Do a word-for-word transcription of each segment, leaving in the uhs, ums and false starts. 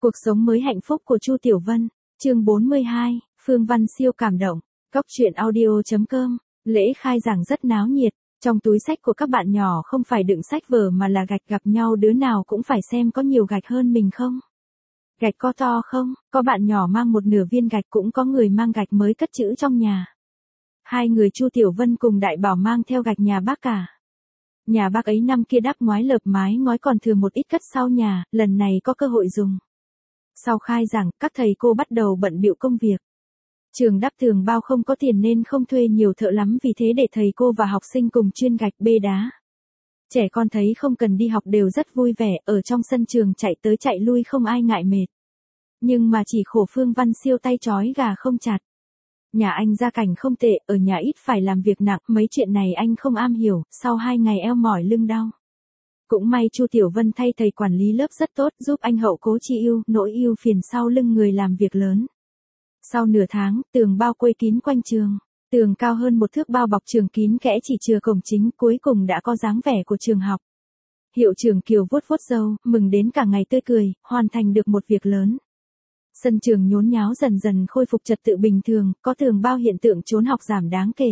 Cuộc sống mới hạnh phúc của Chu Tiểu Vân, chương bốn mươi hai, Phương Văn siêu cảm động, Cóc truyện audio chấm com, lễ khai giảng rất náo nhiệt, trong túi sách của các bạn nhỏ không phải đựng sách vở mà là gạch, gặp nhau đứa nào cũng phải xem có nhiều gạch hơn mình không. Gạch có to không, có bạn nhỏ mang một nửa viên gạch, cũng có người mang gạch mới cất trữ trong nhà. Hai người Chu Tiểu Vân cùng Đại Bảo mang theo gạch nhà bác cả. Nhà bác ấy năm kia đắp ngoái lợp mái ngói còn thừa một ít cất sau nhà, lần này có cơ hội dùng. Sau khai giảng, các thầy cô bắt đầu bận bịu công việc. Trường đắp tường bao không có tiền nên không thuê nhiều thợ lắm, vì thế để thầy cô và học sinh cùng chuyên gạch bê đá. Trẻ con thấy không cần đi học đều rất vui vẻ, ở trong sân trường chạy tới chạy lui không ai ngại mệt. Nhưng mà chỉ khổ Phương Văn siêu tay trói gà không chặt. Nhà anh gia cảnh không tệ, ở nhà ít phải làm việc nặng, mấy chuyện này anh không am hiểu, sau hai ngày eo mỏi lưng đau. Cũng may Chu Tiểu Vân thay thầy quản lý lớp rất tốt, giúp anh hậu cố chi ưu, nỗi ưu phiền sau lưng người làm việc lớn. Sau nửa tháng, tường bao quây kín quanh trường. Tường cao hơn một thước bao bọc trường kín kẽ chỉ chừa cổng chính, cuối cùng đã có dáng vẻ của trường học. Hiệu trưởng Kiều vuốt vuốt râu, mừng đến cả ngày tươi cười, hoàn thành được một việc lớn. Sân trường nhốn nháo dần dần khôi phục trật tự bình thường, có tường bao hiện tượng trốn học giảm đáng kể.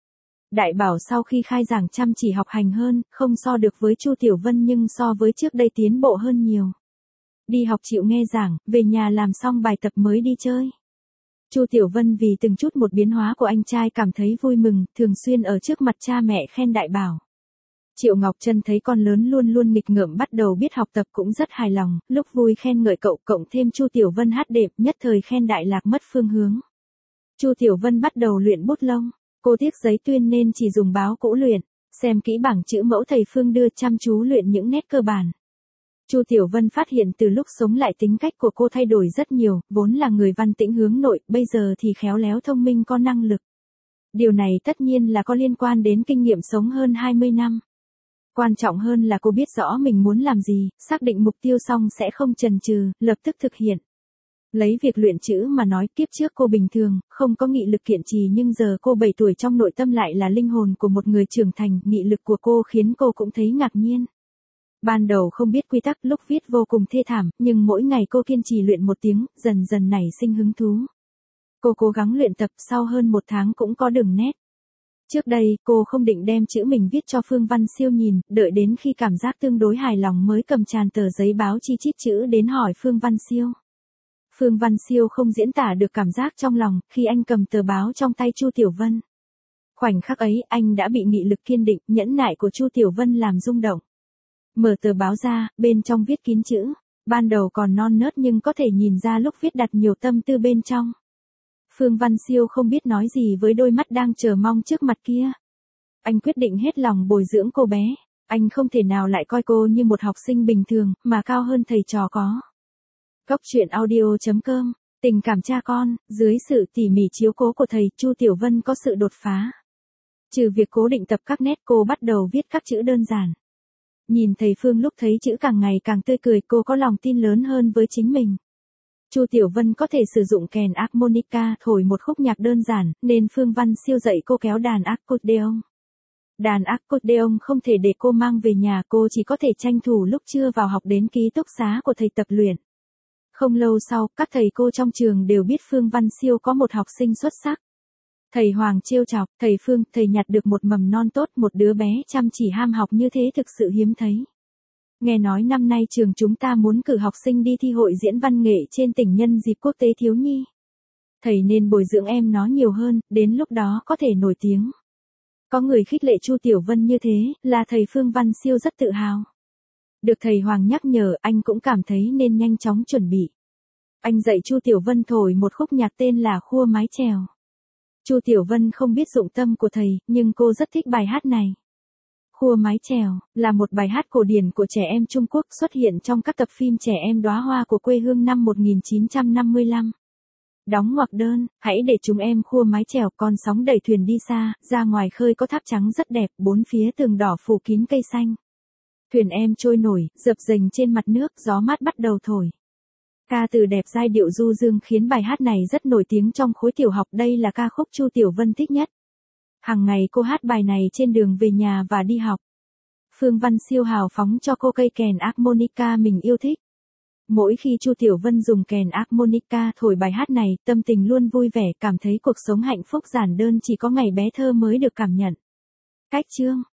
Đại Bảo sau khi khai giảng chăm chỉ học hành hơn, không so được với Chu Tiểu Vân nhưng so với trước đây tiến bộ hơn nhiều. Đi học chịu nghe giảng, về nhà làm xong bài tập mới đi chơi. Chu Tiểu Vân vì từng chút một biến hóa của anh trai cảm thấy vui mừng, thường xuyên ở trước mặt cha mẹ khen Đại Bảo. Triệu Ngọc Trân thấy con lớn luôn luôn nghịch ngợm bắt đầu biết học tập cũng rất hài lòng, lúc vui khen ngợi cậu, cộng thêm Chu Tiểu Vân hát đệm, nhất thời khen đại lạc mất phương hướng. Chu Tiểu Vân bắt đầu luyện bút lông, cô tiếc giấy tuyên nên chỉ dùng báo cũ luyện, xem kỹ bảng chữ mẫu thầy Phương đưa, chăm chú luyện những nét cơ bản. Chu Tiểu Vân phát hiện từ lúc sống lại tính cách của cô thay đổi rất nhiều, vốn là người văn tĩnh hướng nội, bây giờ thì khéo léo thông minh có năng lực. Điều này tất nhiên là có liên quan đến kinh nghiệm sống hơn hai mươi năm. Quan trọng hơn là cô biết rõ mình muốn làm gì, xác định mục tiêu xong sẽ không chần chừ, lập tức thực hiện. Lấy việc luyện chữ mà nói, kiếp trước cô bình thường, không có nghị lực kiên trì, nhưng giờ cô bảy tuổi trong nội tâm lại là linh hồn của một người trưởng thành, nghị lực của cô khiến cô cũng thấy ngạc nhiên. Ban đầu không biết quy tắc, lúc viết vô cùng thê thảm, nhưng mỗi ngày cô kiên trì luyện một tiếng, dần dần nảy sinh hứng thú. Cô cố gắng luyện tập, sau hơn một tháng cũng có đường nét. Trước đây, cô không định đem chữ mình viết cho Phương Văn siêu nhìn, đợi đến khi cảm giác tương đối hài lòng mới cầm tràn tờ giấy báo chi chít chữ đến hỏi Phương Văn siêu. Phương Văn siêu không diễn tả được cảm giác trong lòng, khi anh cầm tờ báo trong tay Chu Tiểu Vân. Khoảnh khắc ấy, anh đã bị nghị lực kiên định, nhẫn nại của Chu Tiểu Vân làm rung động. Mở tờ báo ra, bên trong viết kín chữ. Ban đầu còn non nớt nhưng có thể nhìn ra lúc viết đặt nhiều tâm tư bên trong. Phương Văn siêu không biết nói gì với đôi mắt đang chờ mong trước mặt kia. Anh quyết định hết lòng bồi dưỡng cô bé. Anh không thể nào lại coi cô như một học sinh bình thường, mà cao hơn thầy trò có. Cóc truyện audio chấm com, tình cảm cha con, dưới sự tỉ mỉ chiếu cố của thầy, Chu Tiểu Vân có sự đột phá. Trừ việc cố định tập các nét, cô bắt đầu viết các chữ đơn giản. Nhìn thầy Phương lúc thấy chữ càng ngày càng tươi cười, cô có lòng tin lớn hơn với chính mình. Chu Tiểu Vân có thể sử dụng kèn harmonica thổi một khúc nhạc đơn giản, nên Phương Văn siêu dạy cô kéo đàn accordion. Đàn accordion không thể để cô mang về nhà, cô chỉ có thể tranh thủ lúc trưa vào học đến ký túc xá của thầy tập luyện. Không lâu sau, các thầy cô trong trường đều biết Phương Văn siêu có một học sinh xuất sắc. Thầy Hoàng trêu chọc, thầy Phương, thầy nhặt được một mầm non tốt, một đứa bé chăm chỉ ham học như thế thực sự hiếm thấy. Nghe nói năm nay trường chúng ta muốn cử học sinh đi thi hội diễn văn nghệ trên tỉnh nhân dịp quốc tế thiếu nhi. Thầy nên bồi dưỡng em nó nhiều hơn, đến lúc đó có thể nổi tiếng. Có người khích lệ Chu Tiểu Vân như thế, là thầy Phương Văn siêu rất tự hào. Được thầy Hoàng nhắc nhở, anh cũng cảm thấy nên nhanh chóng chuẩn bị. Anh dạy Chu Tiểu Vân thổi một khúc nhạc tên là Khua Mái Chèo. Chu Tiểu Vân không biết dụng tâm của thầy, nhưng cô rất thích bài hát này. Khua Mái Chèo là một bài hát cổ điển của trẻ em Trung Quốc, xuất hiện trong các tập phim trẻ em Đóa Hoa của quê hương năm một nghìn chín trăm năm mươi lăm. Đóng ngoặc đơn, hãy để chúng em khua mái chèo, con sóng đẩy thuyền đi xa, ra ngoài khơi có tháp trắng rất đẹp, bốn phía tường đỏ phủ kín cây xanh. Thuyền em trôi nổi, dập dềnh trên mặt nước, gió mát bắt đầu thổi. Ca từ đẹp, giai điệu du dương khiến bài hát này rất nổi tiếng trong khối tiểu học, đây là ca khúc Chu Tiểu Vân thích nhất. Hàng ngày cô hát bài này trên đường về nhà và đi học. Phương Văn siêu hào phóng cho cô cây kèn harmonica mình yêu thích. Mỗi khi Chu Tiểu Vân dùng kèn harmonica thổi bài hát này, tâm tình luôn vui vẻ, cảm thấy cuộc sống hạnh phúc giản đơn chỉ có ngày bé thơ mới được cảm nhận. Cách chương